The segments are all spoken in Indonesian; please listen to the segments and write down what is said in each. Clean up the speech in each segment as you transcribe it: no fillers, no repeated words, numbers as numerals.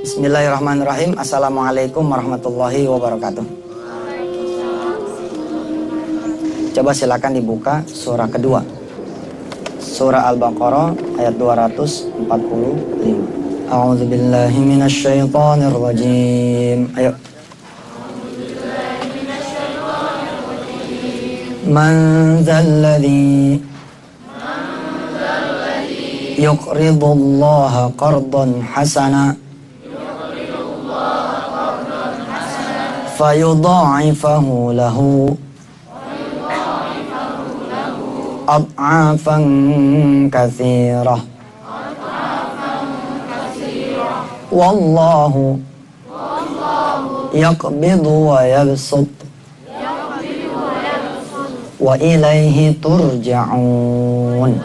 Bismillahirrahmanirrahim. Assalamualaikum warahmatullahi wabarakatuh. Coba silakan dibuka surah kedua, surah Al-Baqarah ayat 245. A'udzubillahi minasyaitonirrajim. Ayo. Man dzalladzi yuqridullaha qardan hasana fayudha'ifahu lahu ad'afan katsirah wallahu yaqbidu wa yabsut wa ilaihi turja'un.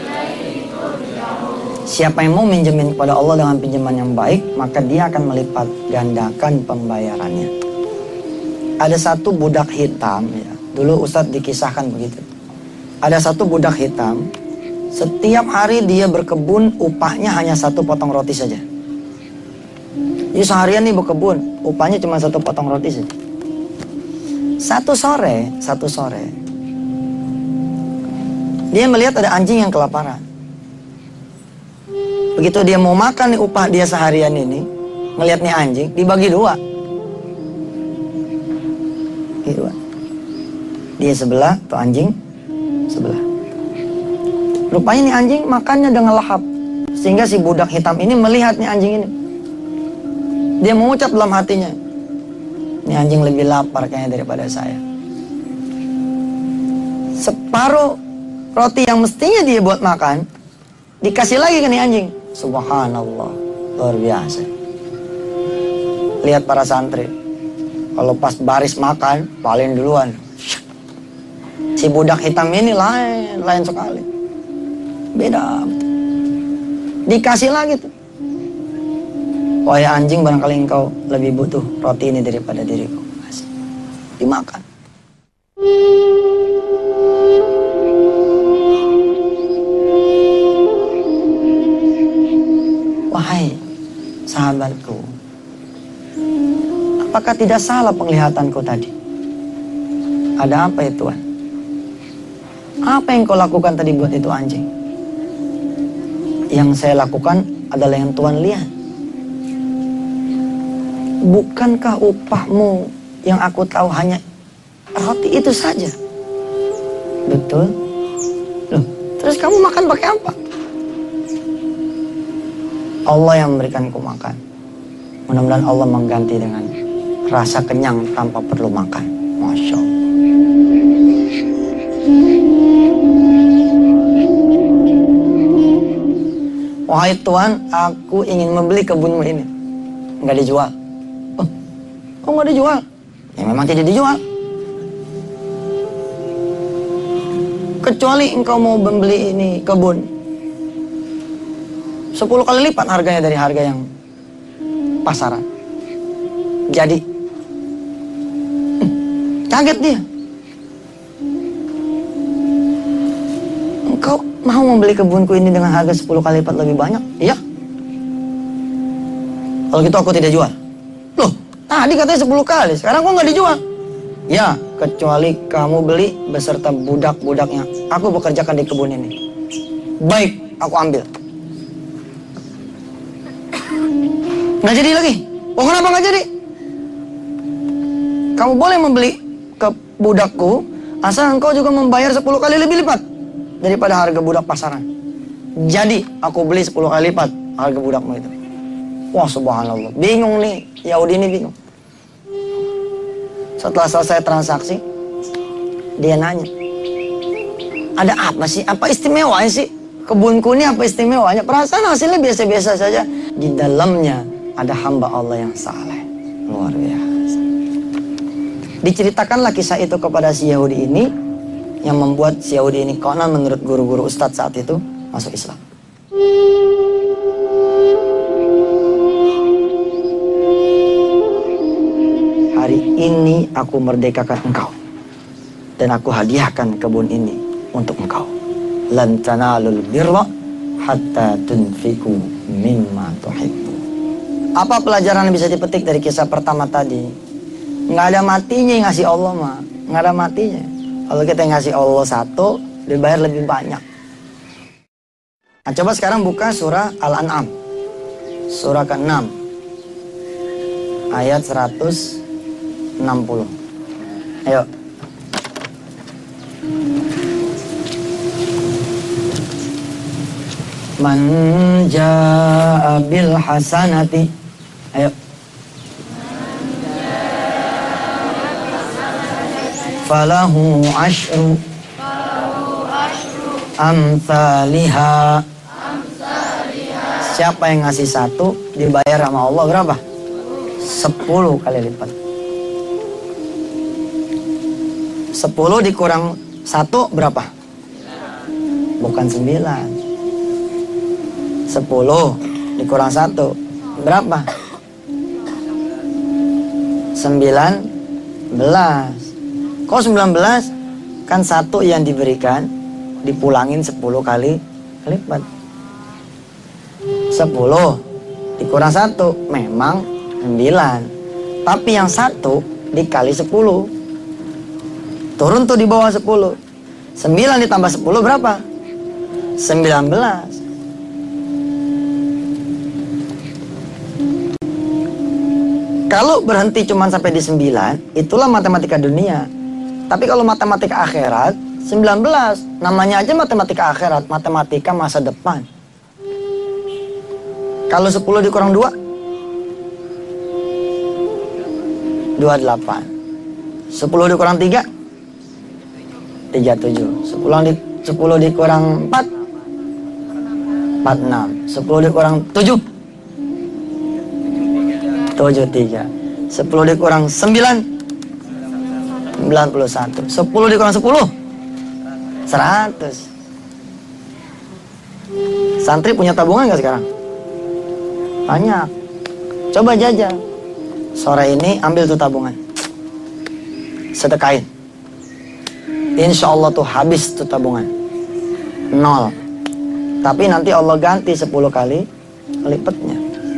Siapa yang mau minjemin kepada Allah dengan pinjaman yang baik, maka dia akan melipat gandakan pembayarannya. Ada satu budak hitam, ya. Dulu Ustadz dikisahkan begitu. Ada satu budak hitam, setiap hari dia berkebun, upahnya hanya 1 potong roti saja. Jadi seharian nih berkebun, upahnya cuma 1 potong roti saja. Satu sore, dia melihat ada anjing yang kelaparan. Begitu dia mau makan nih upah dia seharian ini, ngelihat nih anjing, dibagi 2. Dia sebelah, tuh anjing sebelah. Rupanya nih anjing makannya dengan lahap, sehingga si budak hitam ini melihat nih anjing ini. Dia mengucap dalam hatinya, ini anjing lebih lapar kayaknya daripada saya. Separuh roti yang mestinya dia buat makan, dikasih lagi ke nih anjing. Subhanallah, luar biasa. Lihat para santri, kalau pas baris makan, paling duluan. Si budak hitam ini lain sekali. Beda. Dikasih lagi tuh. Wahai anjing, barangkali engkau lebih butuh roti ini daripada diriku. Dimakan. Wahai sahabatku, apakah tidak salah penglihatanku tadi? Ada apa ya Tuhan? Apa yang kau lakukan tadi buat itu anjing? Yang saya lakukan adalah yang Tuhan lihat. Bukankah upahmu yang aku tahu hanya roti itu saja? Betul. Loh, terus kamu makan pakai apa? Allah yang memberikanku makan. Mudah-mudahan Allah mengganti dengan rasa kenyang tanpa perlu makan. Masya Allah. Wahai Tuhan, aku ingin membeli kebunmu ini. Enggak dijual. Oh, enggak dijual? Ya memang tidak dijual. Kecuali engkau mau membeli ini kebun 10 kali lipat harganya dari harga yang pasaran. Jadi kaget dia. Engkau mau membeli kebunku ini dengan harga 10 kali lipat lebih banyak? Iya. Kalau gitu aku tidak jual. Loh, tadi katanya 10 kali, sekarang kok nggak dijual? Ya, kecuali kamu beli beserta budak-budaknya. Aku bekerjakan di kebun ini. Baik, aku ambil. Nggak jadi lagi. Oh, kenapa nggak jadi? Kamu boleh membeli ke budakku, asal engkau juga membayar 10 kali lebih lipat daripada harga budak pasaran. Jadi, aku beli 10 kali lipat harga budakmu itu. Wah, subhanallah. Bingung nih, Yahudi ini bingung. Setelah selesai transaksi, dia nanya, ada apa sih? Apa istimewanya sih? Kebunku ini apa istimewanya? Perasaan hasilnya biasa-biasa saja. Di dalamnya ada hamba Allah yang saleh. Luar biasa. Diceritakanlah kisah itu kepada si Yahudi ini, yang membuat si Yahudi ini konon menurut guru-guru ustadz saat itu masuk Islam. Hari ini aku merdekakan engkau, dan aku hadiahkan kebun ini untuk engkau. Lan tanalul birra hatta tunfiqu mimma tuhibbu. Apa pelajaran yang bisa dipetik dari kisah pertama tadi? Nggak ada matinya yang ngasih Allah mah. Nggak ada matinya. Kalau kita ngasih Allah satu, dibayar lebih banyak. Nah, coba sekarang buka surah Al-An'am. Surah ke-6. Ayat 160. Ayo. Man jaa bil hasanati. Ayo. Falahu ashru amthaliha. Siapa yang ngasih satu, dibayar sama Allah berapa? 10 kali lipat. 10 dikurang 1 berapa? Bukan 9. 10 dikurang 1 berapa? 19. Kok 19? Kan 1 yang diberikan dipulangin 10 kali lipat. 10 dikurang 1 memang 9. Tapi yang 1 dikali 10. Turun tuh di bawah 10. 9 ditambah 10 berapa? 19. Kalau berhenti cuma sampai di 9, itulah matematika dunia. Tapi kalau matematika akhirat, 19. Namanya aja matematika akhirat, matematika masa depan. Kalau 10 dikurang 2, 28. 10 dikurang 3, 37. 10 dikurang 4, 46. 10 dikurang 7, 73. 10 dikurang 9, 91. 10 dikurang 10, 100. Santri punya tabungan gak sekarang? Banyak. Coba jajal. Sore ini ambil tuh tabungan, sedekahin. Insya Allah tuh habis tuh tabungan 0. Tapi nanti Allah ganti 10 kali lipatnya.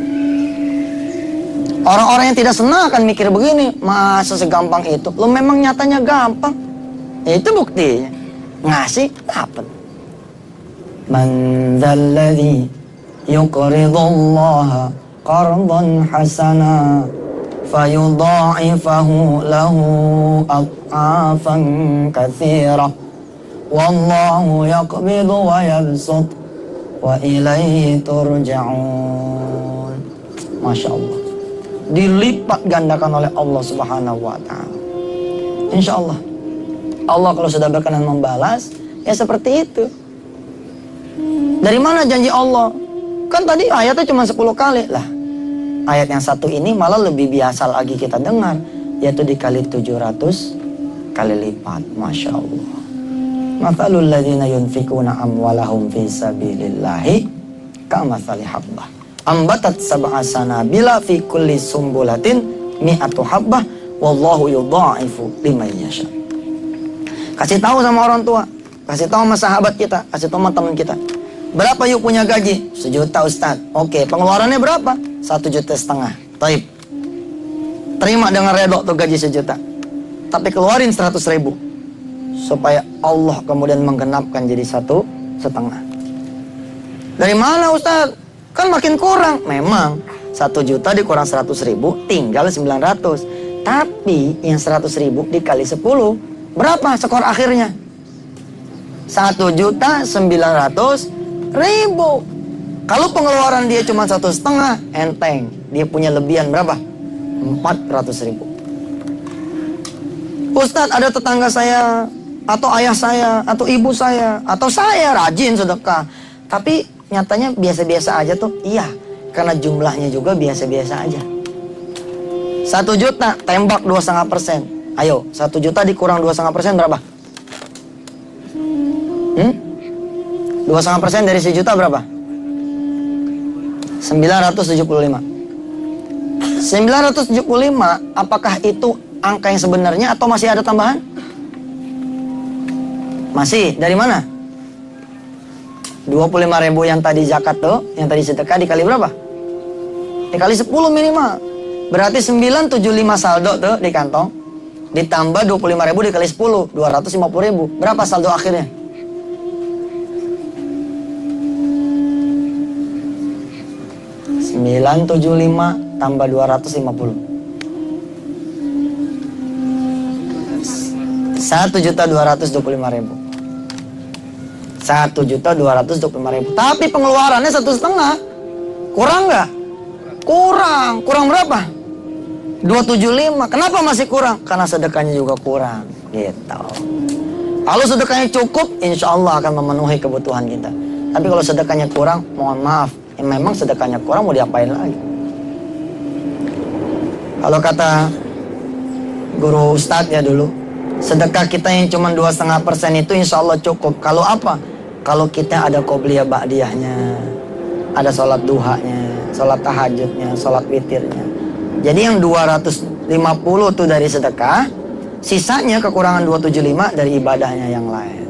Orang-orang yang tidak senang akan mikir begini, masa segampang itu? Lo memang nyatanya gampang. Ya, itu buktinya. Ngasih, dapat. Man dzalladzi yuqridullaha qardan hasana fayudha'ifahu lahu ad'afan katsirah. Wallahu yaqbidu wa yabsut wa ilaihi turja'un. Masya Allah. Dilipat gandakan oleh Allah Subhanahu wa ta'ala. Insya Allah. Allah kalau sudah berkenan membalas, ya seperti itu. Dari mana janji Allah? Kan tadi ayatnya cuma 10 kali lah. Ayat yang satu ini malah lebih biasa lagi kita dengar, yaitu dikali 700 kali lipat. Masya Allah. Mathalul ladzina yunfikuna amwalahum fi sabilillahi kamathali habbah ambatat sab'a sanabila fi kulli sumbulatin mi'atu habbah wallahu yudha'ifu liman yasha. Kasih tahu sama orang tua, kasih tahu sama sahabat kita, kasih tahu sama teman kita. Berapa yuk punya gaji? 1 juta Ustaz. Oke, pengeluarannya berapa? 1,5 juta. Taib. Terima dengan redok tuh gaji 1 juta. Tapi keluarin 100.000 supaya Allah kemudian menggenapkan jadi 1,5. Dari mana Ustaz? Kan makin kurang. Memang 1 juta dikurang 100.000 tinggal 900. Tapi yang 100.000 dikali 10 berapa skor akhirnya? 1.900.000. Kalau pengeluaran dia cuma 1,5, enteng. Dia punya lebihan berapa? 400.000. Ustadz, ada tetangga saya, atau ayah saya, atau ibu saya, atau saya rajin sedekah, tapi nyatanya biasa-biasa aja tuh. Iya, karena jumlahnya juga biasa-biasa aja. 1 juta tembak 2,5%. Ayo, 1 juta dikurang 2,5% berapa? 2,5% dari 1 juta berapa? 975. 975, apakah itu angka yang sebenarnya atau masih ada tambahan? Masih. Dari mana? 25.000 yang tadi zakat tuh, yang tadi sedekah dikali berapa? dikali 10 minimal. Berarti 975 saldo tuh di kantong. Ditambah 25.000 dikali 10, 250.000. Berapa saldo akhirnya? ...975 tambah 250. 1.225.000. 1.225.000. Tapi pengeluarannya 1,5. Kurang nggak? Kurang berapa? 275. Kenapa masih kurang? Karena sedekahnya juga kurang. Gitu. Kalau sedekahnya cukup, insya Allah akan memenuhi kebutuhan kita. Tapi kalau sedekahnya kurang, mohon maaf. Memang sedekahnya kurang, mau diapain lagi? Kalau kata guru ustadz ya dulu, sedekah kita yang cuma 2,5% itu insya Allah cukup. Kalau apa? Kalau kita ada qobliyah ba'diyahnya, ada sholat duhanya, sholat tahajudnya, sholat witirnya. Jadi yang 250 tuh dari sedekah, sisanya kekurangan 275 dari ibadahnya yang lain.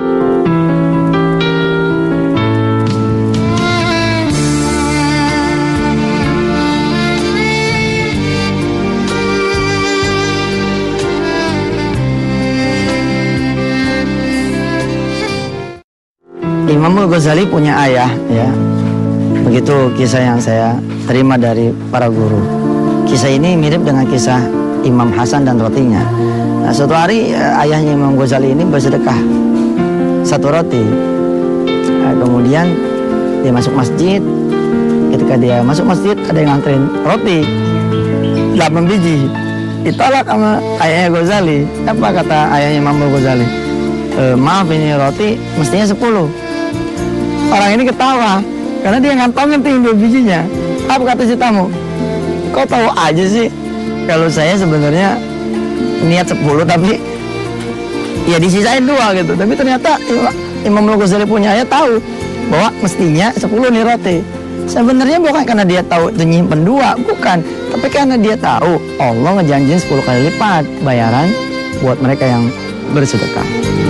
Imam Al-Ghazali punya ayah, ya. Begitu kisah yang saya terima dari para guru. Kisah ini mirip dengan kisah Imam Hasan dan rotinya. Nah, suatu hari ayahnya Imam Ghazali ini bersedekah 1 roti. Nah, kemudian dia masuk masjid. Ketika dia masuk masjid, ada yang nganterin roti 8 biji. Ditolak sama ayahnya Ghazali. Apa kata ayahnya Imam Ghazali? Maaf, ini roti mestinya 10. Orang ini ketawa karena dia ngantongin tuh 2 bijinya. Apa kata si tamu? Kok tahu aja sih? Kalau saya sebenarnya niat 10 tapi ya disisain 2 gitu. Tapi ternyata Imam Al-Ghazali punya ayah tahu bahwa mestinya 10 nih roti. Sebenarnya bukan karena dia tahu itu nyimpen 2, bukan. Tapi karena dia tahu Allah ngejanjiin 10 kali lipat bayaran buat mereka yang bersedekah.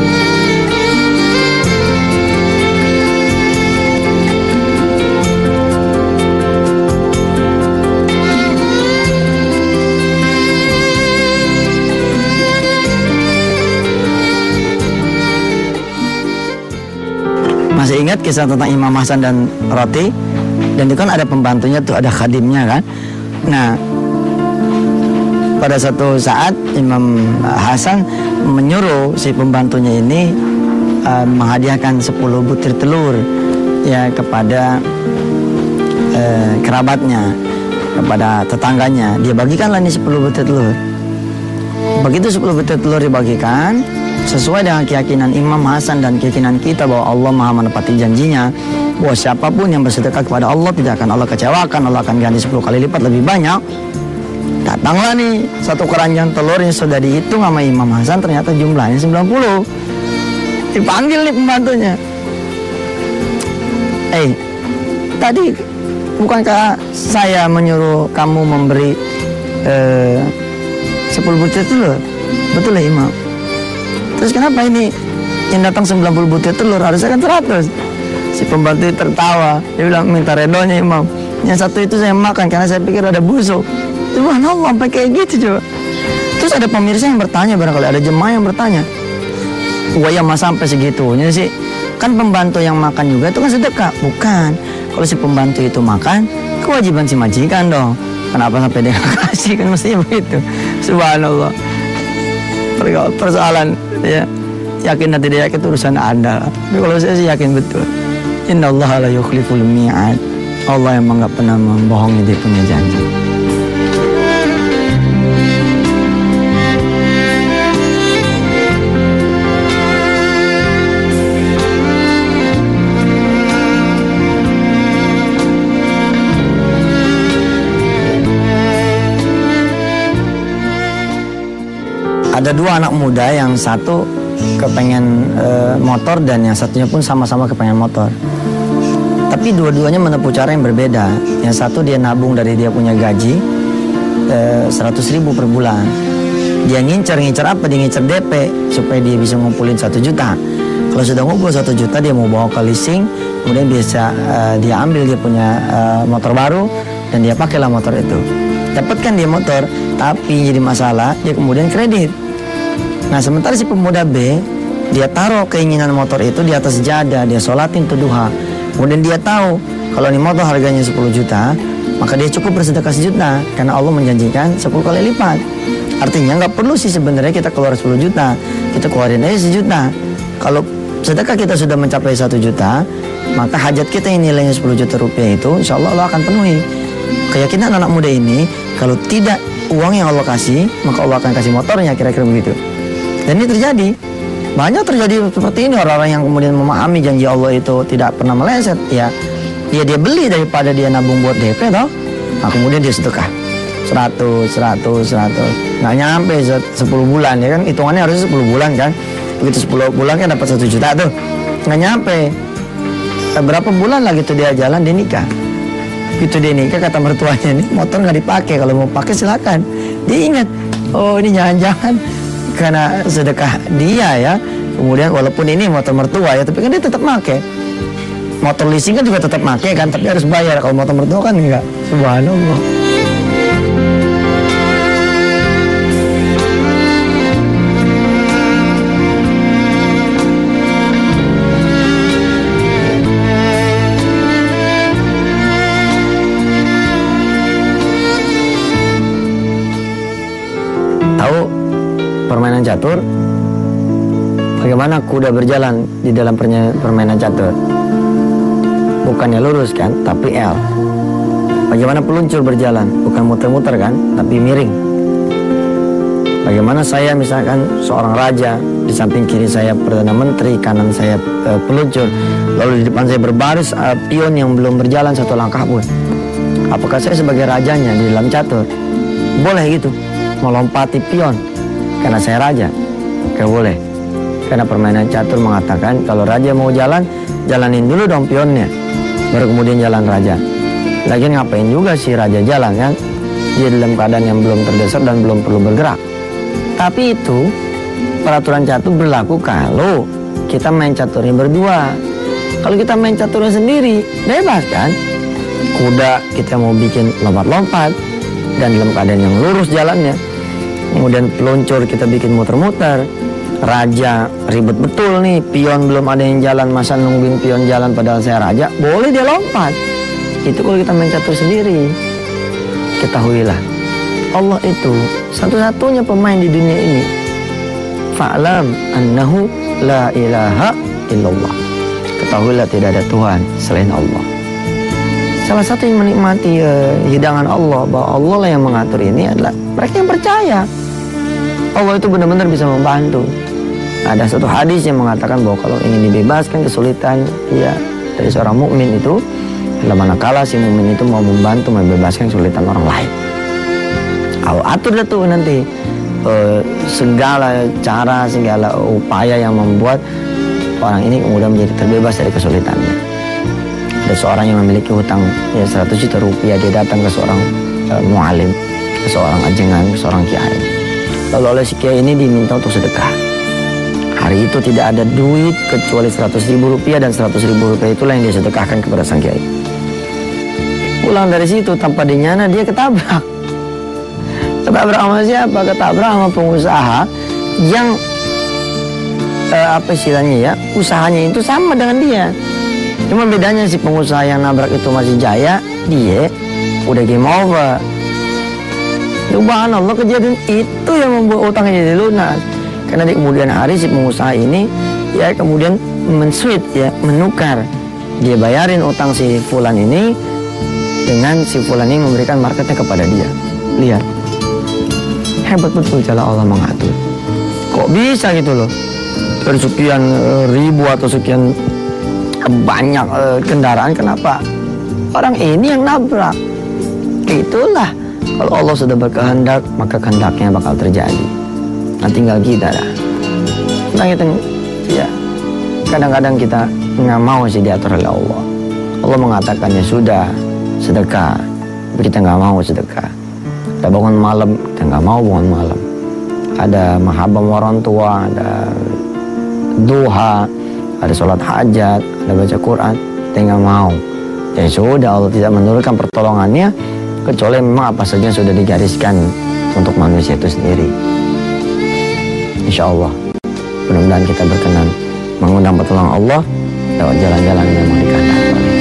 Masih ingat kisah tentang Imam Hasan dan roti? Dan itu kan ada pembantunya tuh, ada khadimnya kan. Nah, pada suatu saat Imam Hasan menyuruh si pembantunya ini menghadiahkan 10 butir telur ya kepada kerabatnya, kepada tetangganya. Dia bagikanlah nih 10 butir telur. Begitu 10 butir telur dibagikan, sesuai dengan keyakinan Imam Hasan dan keyakinan kita bahwa Allah Maha menepati janjinya, bahwa siapapun yang bersedekah kepada Allah tidak akan Allah kecewakan, Allah akan ganti 10 kali lipat lebih banyak. Datanglah nih 1 keranjang telur yang sudah dihitung sama Imam Hasan, ternyata jumlahnya 90. Dipanggil nih pembantunya. Tadi bukankah saya menyuruh kamu memberi 10 butir telur? Betul ya Imam? Terus kenapa ini yang datang 90 butir telur, harusnya kan 100? Si pembantu tertawa, dia bilang minta redonya Imam. Yang 1 itu saya makan karena saya pikir ada busuk. Subhanallah, sampai kayak gitu coba. Terus ada pemirsa yang bertanya, barangkali ada jemaah yang bertanya, wah ya mas sampai segitunya sih? Kan pembantu yang makan juga itu kan sedekah. Bukan, kalau si pembantu itu makan, kewajiban si majikan dong. Kenapa sampai dia kasih, kan mestinya begitu. Subhanallah. Persoalan ya, yakin dan tidak yakin itu urusan Anda. Tapi kalau saya sih yakin betul. Innallaha la yukhliful mi'ad. Allah emang gak pernah membohongi, dia punya janji. Ada 2 anak muda, yang satu kepengen motor dan yang satunya pun sama-sama kepengen motor. Tapi dua-duanya menempuh cara yang berbeda. Yang satu dia nabung dari dia punya gaji 100.000 per bulan. Dia ngincer apa? Dia ngincer DP supaya dia bisa ngumpulin 1 juta. Kalau sudah ngumpul 1 juta, dia mau bawa ke leasing, kemudian bisa dia ambil dia punya motor baru, dan dia pakailah motor itu. Dapatkan dia motor, tapi jadi masalah, dia kemudian kredit. Nah sementara si pemuda B, dia taruh keinginan motor itu di atas sejadah, dia sholatin tuh duha. Kemudian dia tahu kalau ini motor harganya 10 juta, maka dia cukup bersedekah 1 juta, karena Allah menjanjikan 10 kali lipat. Artinya nggak perlu sih sebenarnya kita keluar 10 juta, kita keluarin aja 1 juta. Kalau sedekah kita sudah mencapai 1 juta, maka hajat kita yang nilainya 10 juta rupiah itu insya Allah Allah akan penuhi. Keyakinan anak muda ini, kalau tidak uang yang Allah kasih, maka Allah akan kasih motornya, kira-kira begitu. Dan ini terjadi, banyak terjadi seperti ini. Orang-orang yang kemudian memahami janji Allah itu tidak pernah meleset, ya dia beli daripada dia nabung buat DP toh. Nah kemudian dia sedekah 100, nggak nyampe 10 bulan ya kan, hitungannya harusnya 10 bulan kan. Begitu 10 bulan kan dapat 1 juta tuh, nggak nyampe. Berapa bulan lagi tuh dia jalan, dia nikah. Begitu dia nikah, kata mertuanya, nih motor nggak dipakai, kalau mau pakai silakan. Dia ingat, oh ini jangan-jangan karena sedekah dia ya. Kemudian walaupun ini motor mertua ya, tapi kan dia tetap pakai. Motor leasing kan juga tetap pakai kan, tapi harus bayar. Kalau motor mertua kan enggak. Subhanallah. Tahu permainan catur? Bagaimana kuda berjalan di dalam permainan catur? Bukannya lurus kan, tapi L. Bagaimana peluncur berjalan? Bukan muter-muter kan, tapi miring. Bagaimana saya misalkan seorang raja, di samping kiri saya Perdana Menteri, kanan saya peluncur, lalu di depan saya berbaris pion yang belum berjalan satu langkah pun. Apakah saya sebagai rajanya di dalam catur? Boleh gitu, melompati pion karena saya raja? Gak boleh. Karena permainan catur mengatakan kalau raja mau jalan, jalanin dulu dong pionnya, baru kemudian jalan raja. Lagian ngapain juga si raja jalan kan? Dia dalam keadaan yang belum terdesak dan belum perlu bergerak. Tapi itu peraturan catur berlaku kalau kita main caturnya berdua. Kalau kita main caturnya sendiri, bebas kan? Kuda kita mau bikin lompat-lompat dan dalam keadaan yang lurus jalannya. Kemudian peluncur kita bikin muter-muter. Raja ribet betul nih, pion belum ada yang jalan, masa nungguin pion jalan padahal saya raja? Boleh dia lompat. Itu kalau kita main catur sendiri. Ketahuilah, Allah itu satu-satunya pemain di dunia ini. Fa'lam annahu la ilaha illallah. Ketahuilah tidak ada Tuhan selain Allah. Salah satu yang menikmati hidangan Allah, bahwa Allah lah yang mengatur ini, adalah mereka yang percaya Allah itu benar-benar bisa membantu. Ada satu hadis yang mengatakan bahwa kalau ingin dibebaskan kesulitan ya dari seorang mukmin itu, dalam manakala si mukmin itu mau membantu membebaskan kesulitan orang lain, Allah atur dah tuh nanti segala cara, segala upaya yang membuat orang ini kemudian menjadi terbebas dari kesulitannya. Ada seorang yang memiliki hutang ya 100 juta rupiah, dia datang ke seorang mualim, ke seorang ajengan, ke seorang kiai. Lalu oleh si kiai ini diminta untuk sedekah. Hari itu tidak ada duit kecuali 100.000 rupiah, dan 100.000 rupiah itulah yang dia sedekahkan kepada sang kiai. Pulang dari situ tanpa dinyana dia ketabrak. Ketabrak sama siapa? Ketabrak sama pengusaha yang apa istilahnya ya, usahanya itu sama dengan dia. Cuma bedanya si pengusaha yang nabrak itu masih jaya, dia udah game over. Subhanallah, kejadian itu yang membuat utangnya jadi lunas. Karena di kemudian hari si pengusaha ini ya kemudian men-switch ya, menukar. Dia bayarin utang si fulan ini dengan si fulan ini memberikan marketnya kepada dia. Lihat, hebat betul cara Allah mengatur. Kok bisa gitu loh, dari sekian ribu atau sekian banyak kendaraan, kenapa orang ini yang nabrak? Itulah, kalau Allah sudah berkehendak, maka kehendaknya bakal terjadi. Nah tinggal kita dah. Kita ya kadang-kadang kita nggak mau sih diatur oleh Allah. Allah mengatakannya sudah sedekah, tapi kita nggak mau sedekah. Kita bangun malam, kita nggak mau bangun malam. Ada mahabbah orang tua, ada duha, ada sholat hajat, ada baca Quran, kita nggak mau. Ya sudah, Allah tidak menurunkan pertolongannya, kecuali memang apa saja yang sudah digariskan untuk manusia itu sendiri. Insya Allah, mudah-mudahan kita berkenan mengundang pertolongan Allah lewat jalan-jalan yang memang dikehendaki oleh